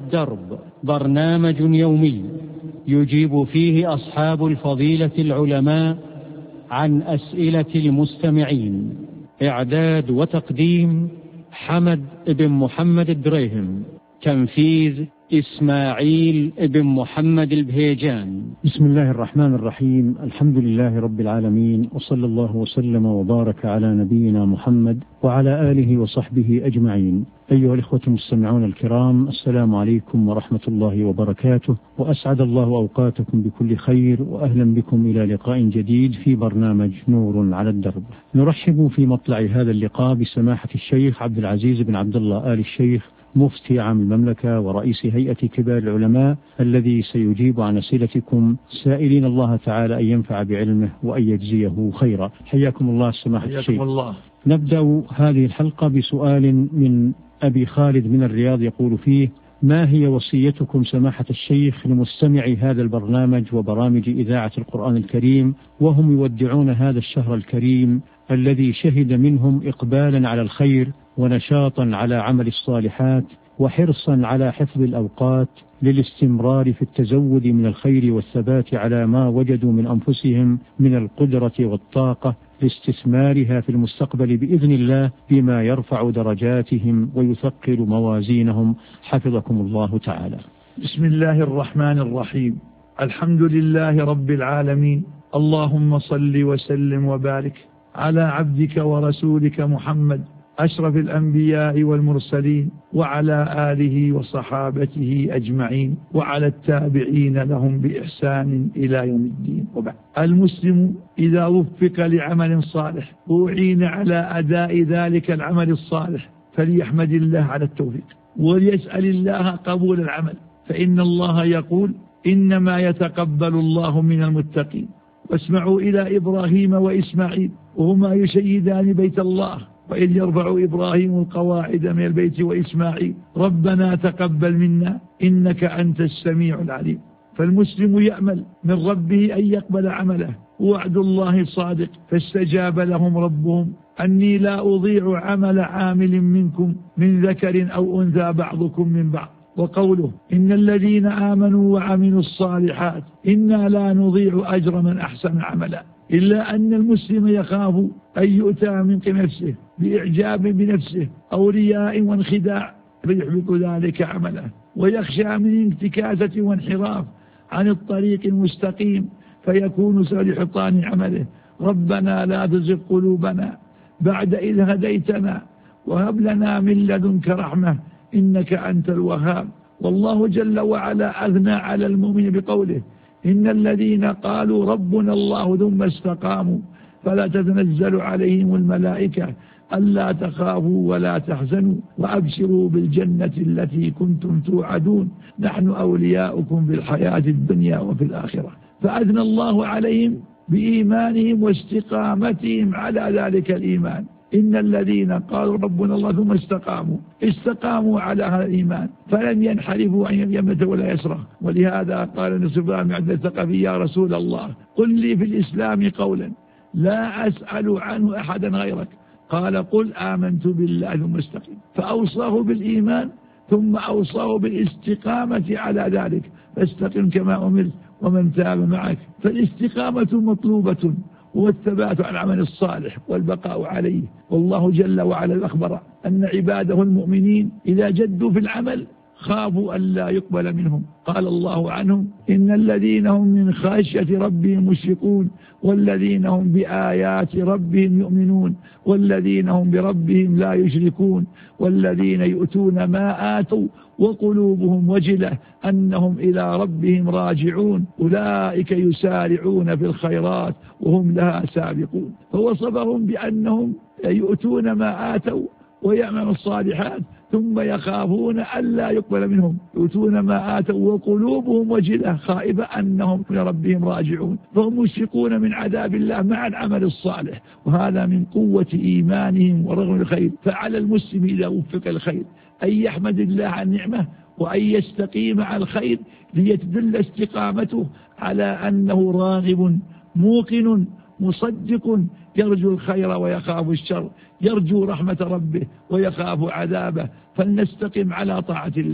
الدرب، برنامج يومي يجيب فيه أصحاب الفضيلة العلماء عن أسئلة المستمعين. إعداد وتقديم حمد بن محمد الدريهم، تنفيذ إسماعيل بن محمد البهيجان. بسم الله الرحمن الرحيم. الحمد لله رب العالمين، وصلى الله وسلم وبارك على نبينا محمد وعلى آله وصحبه أجمعين. أيها الإخوة المستمعون الكرام، السلام عليكم ورحمة الله وبركاته، وأسعد الله أوقاتكم بكل خير، وأهلا بكم إلى لقاء جديد في برنامج نور على الدرب. نرحب في مطلع هذا اللقاء بسماحة الشيخ عبد العزيز بن عبد الله آل الشيخ، مفتي عام المملكة ورئيس هيئة كبار العلماء، الذي سيجيب عن أسئلتكم، سائلين الله تعالى أن ينفع بعلمه وأن يجزيه خيرا. حياكم الله سماحة الشيخ. الله. نبدأ هذه الحلقة بسؤال من أبي خالد من الرياض، يقول فيه: ما هي وصيتكم سماحة الشيخ لمستمعي هذا البرنامج وبرامج إذاعة القرآن الكريم وهم يودعون هذا الشهر الكريم الذي شهد منهم إقبالا على الخير ونشاطا على عمل الصالحات وحرصا على حفظ الأوقات للاستمرار في التزود من الخير والثبات على ما وجدوا من أنفسهم من القدرة والطاقة لاستثمارها في المستقبل بإذن الله، بما يرفع درجاتهم ويثقل موازينهم، حفظكم الله تعالى. بسم الله الرحمن الرحيم. الحمد لله رب العالمين، اللهم صل وسلم وبارك على عبدك ورسولك محمد أشرف الأنبياء والمرسلين، وعلى آله وصحابته أجمعين، وعلى التابعين لهم بإحسان إلى يوم الدين. وبعد، المسلم إذا وفق لعمل صالح وأعين على أداء ذلك العمل الصالح فليحمد الله على التوفيق وليسأل الله قبول العمل، فإن الله يقول: إنما يتقبل الله من المتقين. واسمعوا إلى إبراهيم وإسماعيل وهما يشيدان بيت الله، وإذ يرفع إبراهيم القواعد من البيت وإسماعيل ربنا تقبل منا إنك أنت السميع العليم. فالمسلم يأمل من ربه أن يقبل عمله، وعد الله صادق، فاستجاب لهم ربهم أني لا أضيع عمل عامل منكم من ذكر أو أنثى بعضكم من بعض. وقوله: إن الذين آمنوا وعملوا الصالحات إنا لا نضيع أجر من أحسن عملا. إلا أن المسلم يخاف أن يؤتى من نفسه بإعجاب بنفسه أو رياء وانخداع فيحبط ذلك عمله، ويخشى من انتكاسة وانحراف عن الطريق المستقيم فيكون سبب حطام عمله. ربنا لا تزغ قلوبنا بعد إذ هديتنا وهب لنا من لدنك رحمة إنك أنت الوهاب. والله جل وعلا أثنى على المؤمن بقوله: إن الذين قالوا ربنا الله ثم استقاموا فلا تتنزل عليهم الملائكة ألا تخافوا ولا تحزنوا وأبشروا بالجنة التي كنتم توعدون نحن أولياؤكم في الحياة الدنيا وفي الآخرة. فأثنى الله عليهم بإيمانهم واستقامتهم على ذلك الإيمان. إن الذين قالوا ربنا الله ثم استقاموا على هذا الإيمان فلم ينحرفوا عن يمنة ولا يسرى. ولهذا قال نصبان عبد الثقفي: يا رسول الله قل لي في الإسلام قولا لا أسأل عنه أحدا غيرك. قال: قل آمنت بالله ثم استقم. فأوصاه بالإيمان ثم أوصاه بالاستقامة على ذلك، فاستقم كما أمرت ومن تاب معك. فالاستقامة مطلوبة والثبات على العمل الصالح والبقاء عليه. والله جل وعلا أخبر أن عباده المؤمنين إذا جدوا في العمل خافوا أن لا يقبل منهم. قال الله عنهم: إن الذين هم من خشية ربهم مشفقون والذين هم بآيات ربهم يؤمنون والذين هم بربهم لا يشركون والذين يؤتون ما آتوا وقلوبهم وجلة أنهم إلى ربهم راجعون أولئك يسارعون في الخيرات وهم لها سابقون. فوصفهم بأنهم يؤتون ما آتوا ويعملون الصالحات ثم يخافون ألا يقبل منهم، يؤتون ما آتوا وقلوبهم وجلة خائبة أنهم إلى ربهم راجعون، فهم مشفقون من عذاب الله مع العمل الصالح، وهذا من قوة إيمانهم ورغم الخير. فعلى المسلم إذا وفق الخير أن يحمد الله عن نعمه وأن يستقيم على الخير ليتدل استقامته على أنه راغب موقن مصدق يرجو الخير ويخاف الشر، يرجو رحمة ربه ويخاف عذابه. فلنستقم على طاعة الله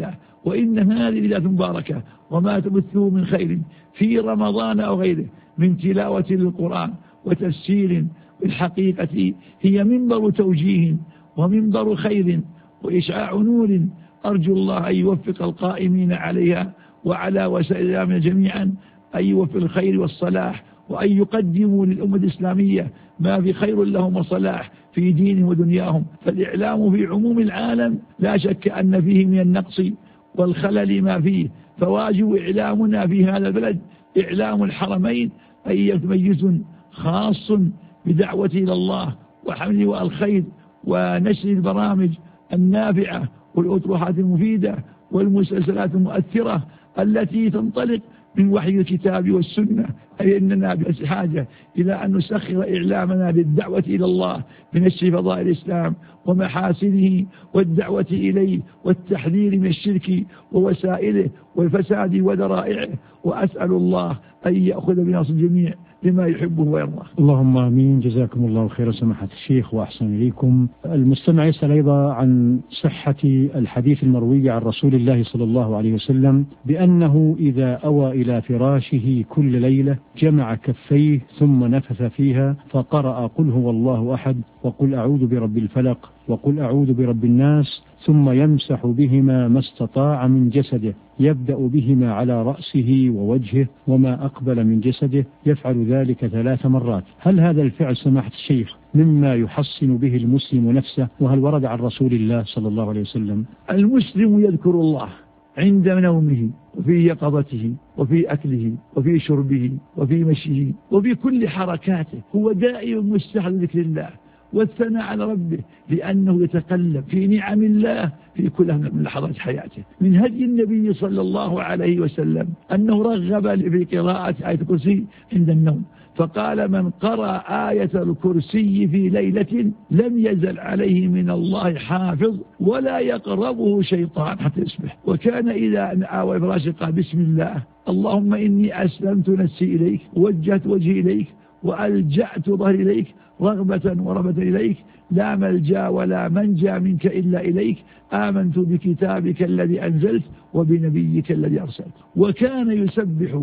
وإن هذه ليلة مباركة، وما تبثه من خير في رمضان أو غيره من تلاوة للقرآن وتفسير بالحقيقة هي منبر توجيه ومنبر خير وإشعاع نور، أرجو الله أن يوفق القائمين عليها وعلى وسائلنا جميعا أن يوفق الخير والصلاح، وأن يقدموا للأمة الإسلامية ما في خير لهم وصلاح في دينهم ودنياهم. فالإعلام في عموم العالم لا شك أن فيه من النقص والخلل ما فيه، فواجب إعلامنا في هذا البلد إعلام الحرمين أن يتميز خاص بدعوة إلى الله وحمل والخير ونشر البرامج النافعة والأطروحات المفيدة والمسلسلات المؤثرة التي تنطلق من وحي الكتاب والسنة. أي أننا بحاجة إلى أن نسخر إعلامنا للدعوة إلى الله بنشر فضائل الإسلام ومحاسنه والدعوة إليه والتحذير من الشرك ووسائله والفساد وذرائعه، وأسأل الله أن يأخذ بناص الجميع لما يحبه ويرضاه. اللهم آمين. جزاكم الله خيرا سماحة الشيخ وأحسن إليكم. المستمع يسأل أيضا عن صحة الحديث المروي عن رسول الله صلى الله عليه وسلم بأنه إذا أوى إلى فراشه كل ليلة جمع كفيه ثم نفث فيها فقرأ قل هو الله أحد وقل أعوذ برب الفلق وقل أعوذ برب الناس، ثم يمسح بهما ما استطاع من جسده، يبدأ بهما على رأسه ووجهه وما أقبل من جسده، يفعل ذلك 3 مرات. هل هذا الفعل سماحة الشيخ مما يحصن به المسلم نفسه؟ وهل ورد عن رسول الله صلى الله عليه وسلم؟ المسلم يذكر الله عند نومه وفي يقظته وفي أكله وفي شربه وفي مشيه وفي كل حركاته، هو دائما مستحضر ذكر الله والثناء على ربه، لأنه يتقلب في نعم الله في كل من لحظات حياته. من هدي النبي صلى الله عليه وسلم أنه رغب في قراءة آية الكرسي عند النوم، فقال من قرأ آية الكرسي في ليلة لم يزل عليه من الله حافظ ولا يقربه شيطان حتى يصبح. وكان إذا آوى فراشه قال بسم الله اللهم إني أسلمت نفسي إليك ووجهت وجهي إليك وألجأت ظهري إليك رغبة ورهبة إليك، لا ملجأ ولا منجا منك إلا إليك، آمنت بكتابك الذي أنزلت وبنبيك الذي أرسلت. وكان يسبح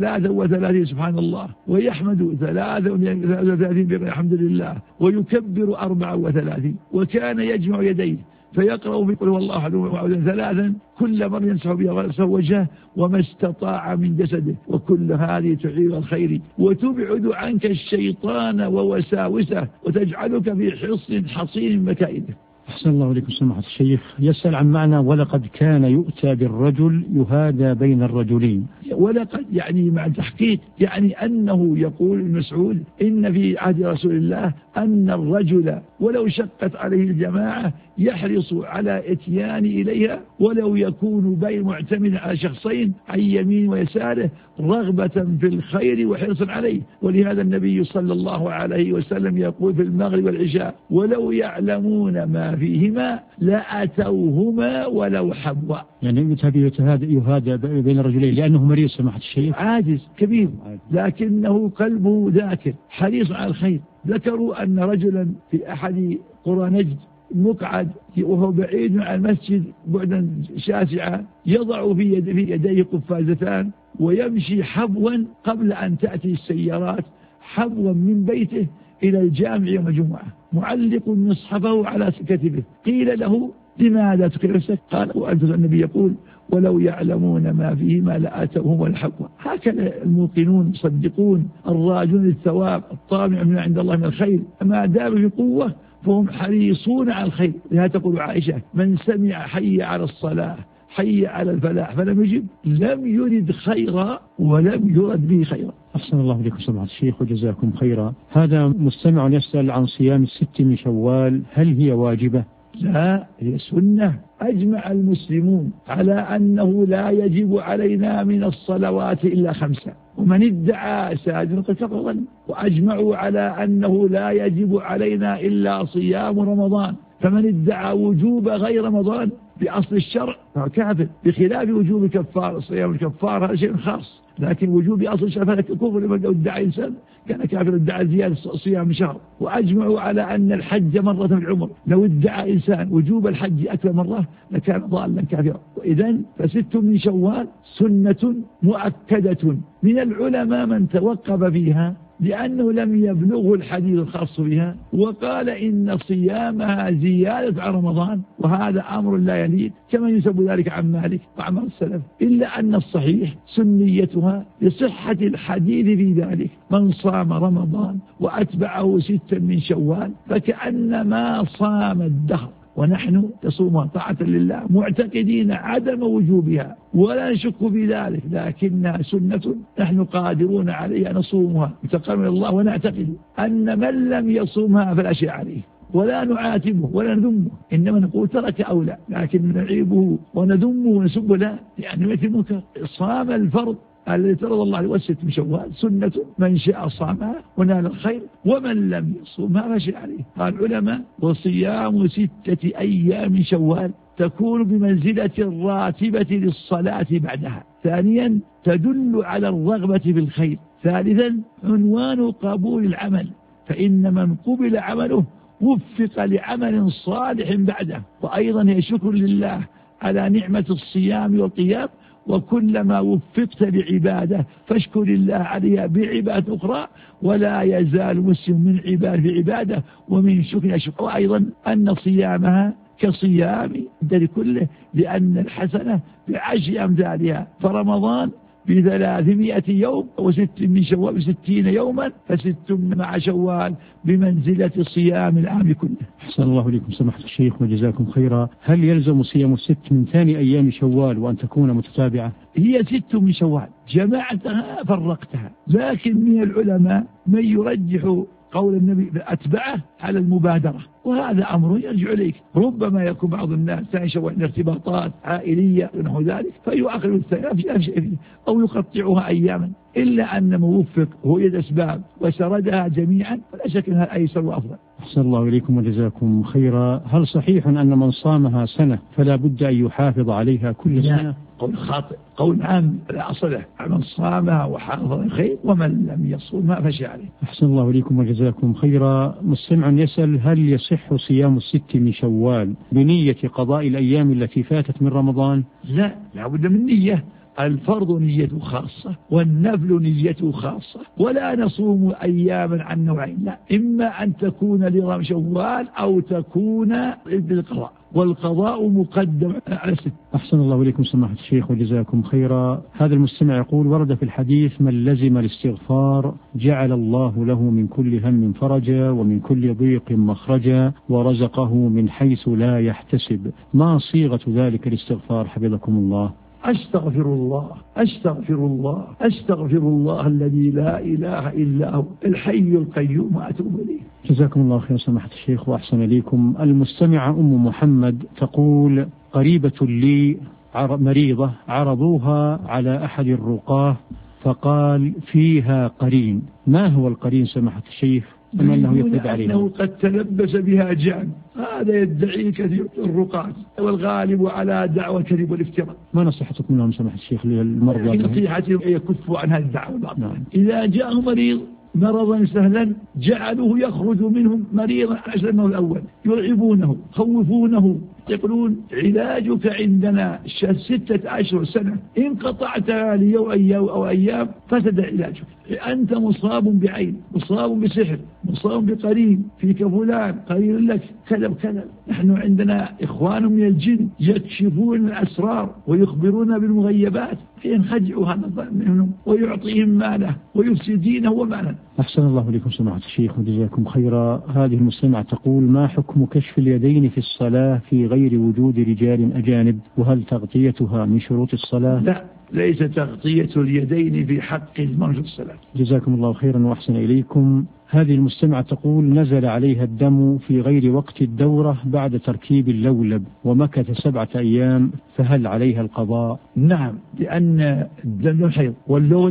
33 سبحان الله، ويحمد 33 بالحمد لله، ويكبر 34، وكان يجمع يديه فيقرأ بقول هو الله أحد وأعوذ 3 كل مرة يمسح بها رأسه وجهه وما استطاع من جسده، وكل هذه تعير الخير وتبعد عنك الشيطان ووساوسه وتجعلك في حصن حصين مكائده. أحسن الله إليكم سماحة الشيخ. يسأل عن معنى ولقد كان يؤتى بالرجل يهادى بين الرجلين. ولقد يعني مع تحقيق، يعني أنه يقول المسعود إن في عهد رسول الله أن الرجل ولو شقت عليه الجماعة يحرص على اتيان إليها ولو يكون بين معتمد على شخصين عن يمين ويساره رغبة في الخير وحرصا عليه. ولهذا النبي صلى الله عليه وسلم يقول في المغرب والعشاء ولو يعلمون ما فيهما لأتوهما ولو حبوا. يعني يهادى بين الرجلين لأنه مريض سماحة الشيخ، عاجز كبير لكنه قلبه ذاكر حريص على الخير. ذكروا أن رجلا في أحد قرى نجد مقعد وهو بعيد عن المسجد بعدا شاسعا، يضع في يديه قفازتان ويمشي حبوا قبل أن تأتي السيارات، حبوا من بيته إلى الجامع يوم الجمعة معلق مصحفه على كتفه. قيل له لماذا تقيل نفسك؟ قال وأنت النبي يقول ولو يعلمون ما فيهما لآتوهم والحقوا. هكذا الموقنون الصديقون الراجون الثواب الطامع من عند الله من الخير، ما دام في قوة فهم حريصون على الخير. لهذا تقول عائشة من سمع حي على الصلاة حي على الفلاح فلم يجب لم يرد خيرا ولم يرد به خيرا. أحسن الله إليكم سماحة الشيخ وجزاكم خيرا. هذا مستمع يسأل عن صيام 6 من شوال، هل هي واجبة؟ لا، هي سنة. أجمع المسلمون على أنه لا يجب علينا من الصلوات إلا 5، ومن ادعى سادس قد كفر. وأجمعوا على أنه لا يجب علينا إلا صيام رمضان، فمن ادعى وجوب غير رمضان بأصل الشرع كافر، بخلاف وجوب كفار الصيام الكفار هذا شيء خاص، لكن وجوب أصل الشرع فلا كفر. لما ادعى إنسان كان كافر ادعى زيادة صيام شهر. وأجمعوا على أن الحج مرة في العمر، لو ادعى إنسان وجوب الحج أكثر مرة لكان ضالا كافرا. وإذن ف6 من شوال سنة مؤكدة من العلماء من توقف فيها لأنه لم يبلغه الحديث الخاص بها، وقال إن صيامها زيادة على رمضان، وهذا أمر لا يليق كما ينسب ذلك عن مالك وعن السلف، إلا أن الصحيح سنيتها لصحة الحديث في ذلك. من صام رمضان وأتبعه 6 من شوال فكأنما صام الدهر، ونحن تصومها طاعة لله معتقدين عدم وجوبها ولا نشك في ذلك، لكنها سنة نحن قادرون عليها نصومها متقربين الله، ونعتقد أن من لم يصومها فلا شيء عليه، ولا نعاتبه ولا نذمه، إنما نقول ترك أو لا، لكن نعيبه ونذمه ونسبه لا، لأنه مثل منكر. صام الفرض الذي فرض الله عليه 6 من شوال سنة من شاء صامها ونال الخير، ومن لم يصومها فلا شيء عليه. قال العلماء وصيام 6 أيام من شوال تكون بمنزلة الراتبة للصلاة بعدها. ثانيا تدل على الرغبة في الخير. ثالثا عنوان قبول العمل، فإن من قبل عمله وفق لعمل صالح بعده. وأيضا هي شكر لله على نعمة الصيام والقيام، وكلما وفقت لعبادة فاشكر الله عليها بعبادة أخرى، ولا يزال مسلم من عبادة في عبادة ومن شكر شكر. وأيضا أن صيامها كصيام الدهر كله، لأن الحسنة ب10 أمثالها، فرمضان ب300 يوم، و6 من شوال ب60 يوما، ف6 مع شوال بمنزلة صيام العام كله. أحسن الله إليكم سماحة الشيخ وجزاكم خيرا. هل يلزم صيام 6 من ثاني أيام شوال وأن تكون متتابعة؟ هي 6 من شوال جمعتها فرقتها، لكن من العلماء من يرجح قول النبي أتبعه على المبادرة، وهذا أمر يرجع إليك. ربما يكون بعض الناس ثاني شوال ارتباطات عائلية ونحو ذلك فيؤخر الثاني أو يقطعها أياما، إلا أن موفق هو يد أسباب وسردها جميعا فلا شك أنها الأيسر وأفضل. أحسن الله إليكم وجزاكم خيرا. هل صحيح أن من صامها سنة فلا بد أن يحافظ عليها كل سنة؟ قول خاطئ، قول عام لا أصل له. من صامها وحافظ الخير، ومن لم يصومها فشي عليه. أحسن الله إليكم وجزاكم خيرا. مستمع يسأل هل يصح صيام 6 من شوال بنية قضاء الأيام التي فاتت من رمضان؟ لا بد من نية. الفرض نيته خاصة والنفل نيته خاصة، ولا نصوم أياما عن نوعين، لا، إما أن تكون لرمضان شوال أو تكون بالقضاء، والقضاء مقدم على 6. أحسن الله إليكم سماحة الشيخ وجزاكم خيرا. هذا المستمع يقول ورد في الحديث من لزم الاستغفار جعل الله له من كل هم فرجا ومن كل ضيق مخرجا ورزقه من حيث لا يحتسب. ما صيغة ذلك الاستغفار حفظكم الله؟ أستغفر الله أستغفر الله أستغفر الله الذي لا إله إلا هو الحي القيوم وأتوب إليه. جزاكم الله خير سماحة الشيخ وأحسن إليكم. المستمعة أم محمد تقول قريبة لي مريضة عرضوها على أحد الرقاة فقال فيها قرين. ما هو القرين سماحة الشيخ؟ أنه يفرد عليه أنه قد تلبس بها جعل، هذا يدعي كثير الرقاة، والغالب على دعوة الكذب والافتراء. ما نصيحتكم لهم سماحة الشيخ للمرضى؟ نصيحتي يكفوا عن هذه الدعوة الباطلة. إذا جاءه مريض مرضا سهلا جعلوه يخرج منهم مريضا أجل أنه الأول، يرعبونه خوفونه، يقولون علاجك عندنا 6 أشهر سنة، إن قطعتها ليوم أو أيام فسد علاجك، أنت مصاب بعين، مصاب بسحر، مصاب بقرين فيك فلان قرين لك كذا وكذا. نحن عندنا إخوان من الجن يكشفون الأسرار ويخبرون بالمغيبات، فينخدعوا هذا منهم ويعطيهم ماله ويفسدينه وماله. أحسن الله لكم سماحة الشيخ وجزاكم خيرا. هذه المستمعة تقول ما حكم كشف اليدين في الصلاة في غير وجود رجال أجانب، وهل تغطيتها من شروط الصلاة؟ لا، ليس تغطية اليدين في حق المرء في الصلاة. جزاكم الله خيرا وأحسن إليكم. هذه المستمعة تقول نزل عليها الدم في غير وقت الدورة بعد تركيب اللولب ومكث 7 أيام، فهل عليها القضاء؟ نعم، لأن الدم حيض واللولب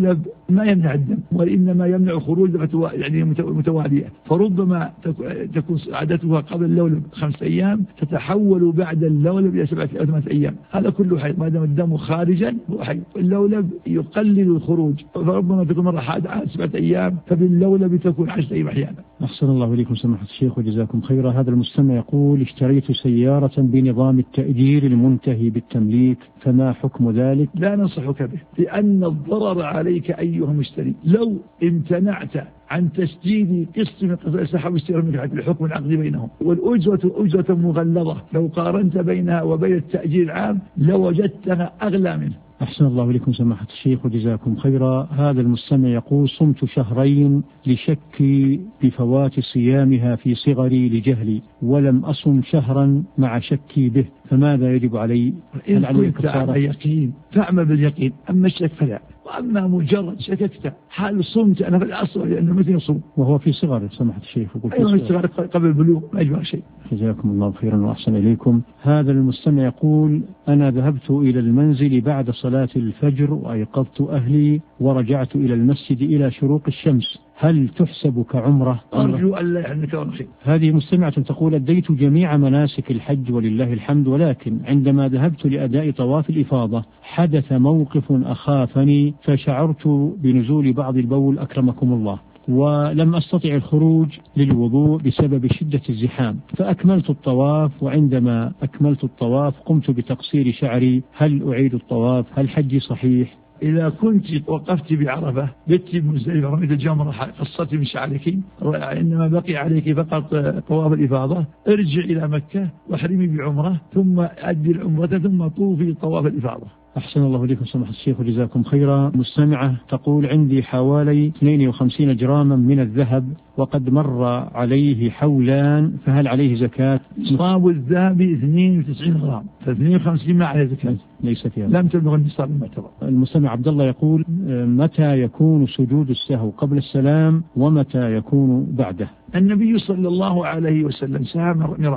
ما يمنع الدم، وإنما يمنع خروج يعني متوالية، فربما تكون عادتها قبل اللولب 5 أيام تتحول بعد اللولب إلى 7 أو 8 أيام. هذا كله حيض، ما دام الدم خارجا هو حيض. اللولب يقلل الخروج، فربما تكون مرة عاد 7 أيام، فباللولب تكون 10 أيام أحيانا. أحسن الله إليكم سماحة الشيخ وجزاكم خيرا. هذا المستمع يقول: اشتريت سيارة بنظام التأجير المنتهي بالتمليك، فما حكم ذلك؟ لا ننصحك به، لأن الضرر عليك أيها المشتري. لو امتنعت عن تسجيل قسط من قسط سحب السيارة منك الحكم العقدي بينهم، والأجرة أجرة مغلظة، لو قارنت بينها وبين التأجير العام لوجدتها أغلى منه. أحسن الله إليكم سماحة الشيخ وجزاكم خيرا. هذا المستمع يقول: صمت 2 شهرين لشكي بفوات صيامها في صغري لجهلي، ولم أصم شهرا مع شكي به، فماذا يجب علي؟ إن كنت على يقين فاعمل باليقين، أما الشك فلا. وأما مجرد شككت هل صمت أنا في الأصل لأنه مثل يصوم وهو في صغر سماحة الشيخ. أيضا في صغر قبل البلوغ ما يجب شيء. جزاكم الله خيرا وأحسن إليكم. هذا المستمع يقول: أنا ذهبت إلى المنزل بعد صلاة الفجر وأيقظت أهلي ورجعت إلى المسجد إلى شروق الشمس، هل تحسب كعمرة؟ أرجو أن لا يحرمك ونخير. هذه مستمعة تقول: أديت جميع مناسك الحج ولله الحمد، ولكن عندما ذهبت لأداء طواف الإفاضة حدث موقف أخافني، فشعرت بنزول بعض البول أكرمكم الله، ولم أستطع الخروج للوضوء بسبب شدة الزحام، فأكملت الطواف، وعندما أكملت الطواف قمت بتقصير شعري، هل أعيد الطواف؟ هل حجي صحيح؟ إذا كنت وقفت بعرفة بت بمزدلفة رميت الجمرة قصرت من شعرك، إنما بقي عليك فقط طواف الإفاضة، ارجع إلى مكة واحرمي بعمرة ثم أدي العمرة ثم طوفي طواف الإفاضة. أحسن الله إليكم سماحة الشيخ وجزاكم خيرا. مستمعة تقول: عندي حوالي 52 جراما من الذهب وقد مر عليه حولان، فهل عليه زكاة؟ نصاب الذهب 92 غرام، ف52 ما عليه زكاة، ليس فيها، لم تبلغ النصاب المعتبر. المستمع عبد الله يقول: متى يكون سجود السهو، قبل السلام ومتى يكون بعده؟ النبي صلى الله عليه وسلم سهى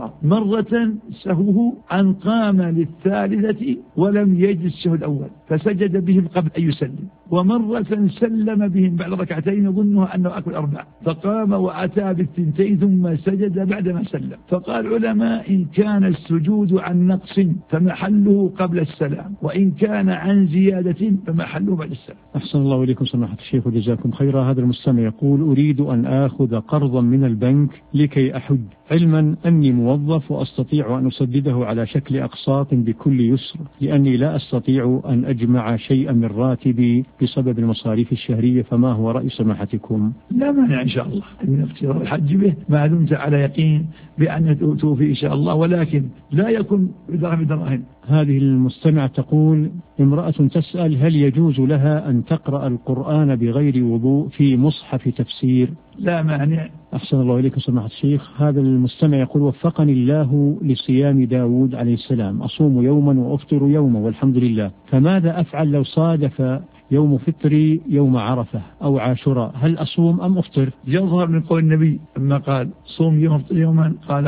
مرة سهوه أن قام للثالثة ولم يجد السهو الأول فسجد بهم قبل أن يسلم، ومرة سلم بهم بعد ركعتين يظنها أنه أكل 4 فقام وأتى بالثنتين ثم سجد بعدما سلم. فقال العلماء: إن كان السجود عن نقص فمحله قبل السلام، وإن كان عن زيادة فمحله بعد السلام. أحسن الله إليكم سماحة الشيخ وجزاكم خيرا. هذا المستمع يقول: أريد أن آخذ قرضا من البنك لكي أحج، علما أني موظف وأستطيع أن أسدده على شكل أقساط بكل يسر، لأني لا أستطيع أن أجمع شيئا من راتبي بسبب المصاريف الشهرية، فما هو رأي سماحتكم؟ لا مانع إن شاء الله من اختيار الحج به ما دمت على يقين بأن توفي إن شاء الله، ولكن لا يكون بدراهم. هذه المستمعة تقول: امرأة تسأل: هل يجوز لها أن تقرأ القرآن بغير وضوء في مصحف تفسير؟ لا مانع. أحسن الله إليكم سماحة الشيخ. هذا المستمع يقول: وفقني الله لصيام داود عليه السلام، أصوم يوما وأفطر يوما والحمد لله، فماذا أفعل لو صادف يوم فطري يوم عرفة أو عاشوراء، هل أصوم أم أفطر؟ يظهر من قول النبي لما قال صوم يوم أفطر يوما قال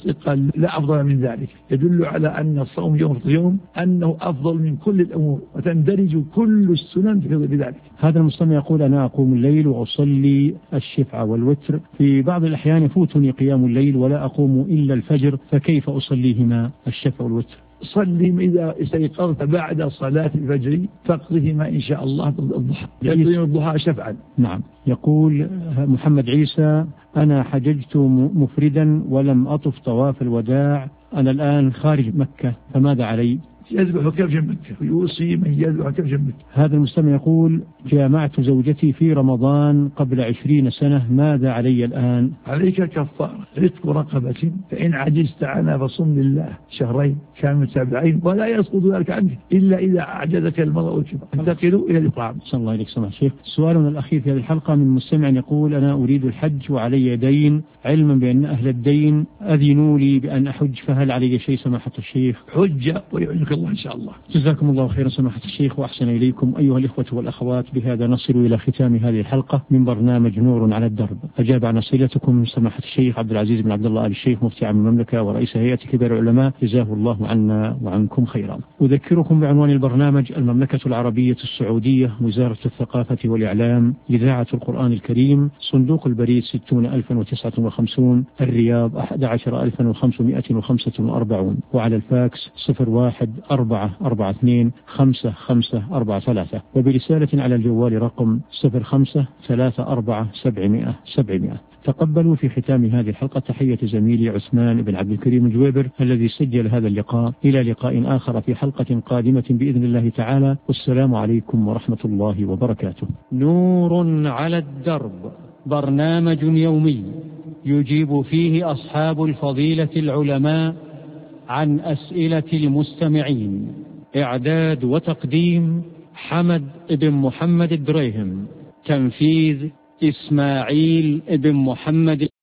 لا أفضل من ذلك، يدل على أن الصوم يوم أفطر يوم أنه أفضل من كل الأمور وتندرج كل السنن في ذلك. هذا المستمع يقول: أنا أقوم الليل وأصلي الشفع والوتر، في بعض الأحيان يفوتني قيام الليل ولا أقوم إلا الفجر، فكيف أصليهما الشفع والوتر؟ صلي إذا استيقظت بعد صلاة الفجر فاقضهما إن شاء الله الضحى، يقضي الضحى شفعا. نعم. يقول محمد عيسى: أنا حججت مفردا ولم أطف طواف الوداع، أنا الآن خارج مكة، فماذا علي؟ يذبح كبش مكة، ويوصي من يذبح كبش مكة. هذا المستمع يقول: جامعت زوجتي في رمضان قبل 20 سنة، ماذا علي الآن؟ عليك كفارة رتق رقبة، فإن عجزت عنها فصم لله شهرين كانوا متابعين، ولا يسقط ذلك عنك إلا إذا أعجزك المرء والكبر، انتقلوا إلى الإطعام. صلى الله عليك سماحة الشيخ. سؤالنا الأخير في هذه الحلقة من مستمع يقول: أنا أريد الحج وعلي دين، علما بأن أهل الدين أذنوا لي بأن أحج، فهل علي شيء سماحة الشيخ؟ حج ويعنك الله إن شاء الله. جزاكم الله خيرا سماحة الشيخ وأحسن إليكم. أيها الإخوة والأخوات، بهذا نصل إلى ختام هذه الحلقة من برنامج نور على الدرب. أجاب عن أسئلتكم سماحة الشيخ عبد العزيز بن عبد الله آل الشيخ مفتي عام المملكة ورئيس هيئة كبار العلماء، جزاه الله عنا وعنكم خيرا. أذكركم بعنوان البرنامج: المملكة العربية السعودية، وزارة الثقافة والإعلام، إذاعة القرآن الكريم، صندوق البريد 60059، الرياض 11545، وعلى الفاكس 014425543، وبرسالة على الجوال رقم 0534700700. تقبلوا في ختام هذه الحلقة تحية زميلي عثمان بن عبد الكريم الجويبر الذي سجل هذا اللقاء. إلى لقاء آخر في حلقة قادمة بإذن الله تعالى، والسلام عليكم ورحمة الله وبركاته. نور على الدرب، برنامج يومي يجيب فيه أصحاب الفضيلة العلماء عن أسئلة المستمعين. إعداد وتقديم حمد بن محمد الدريهم، تنفيذ إسماعيل بن محمد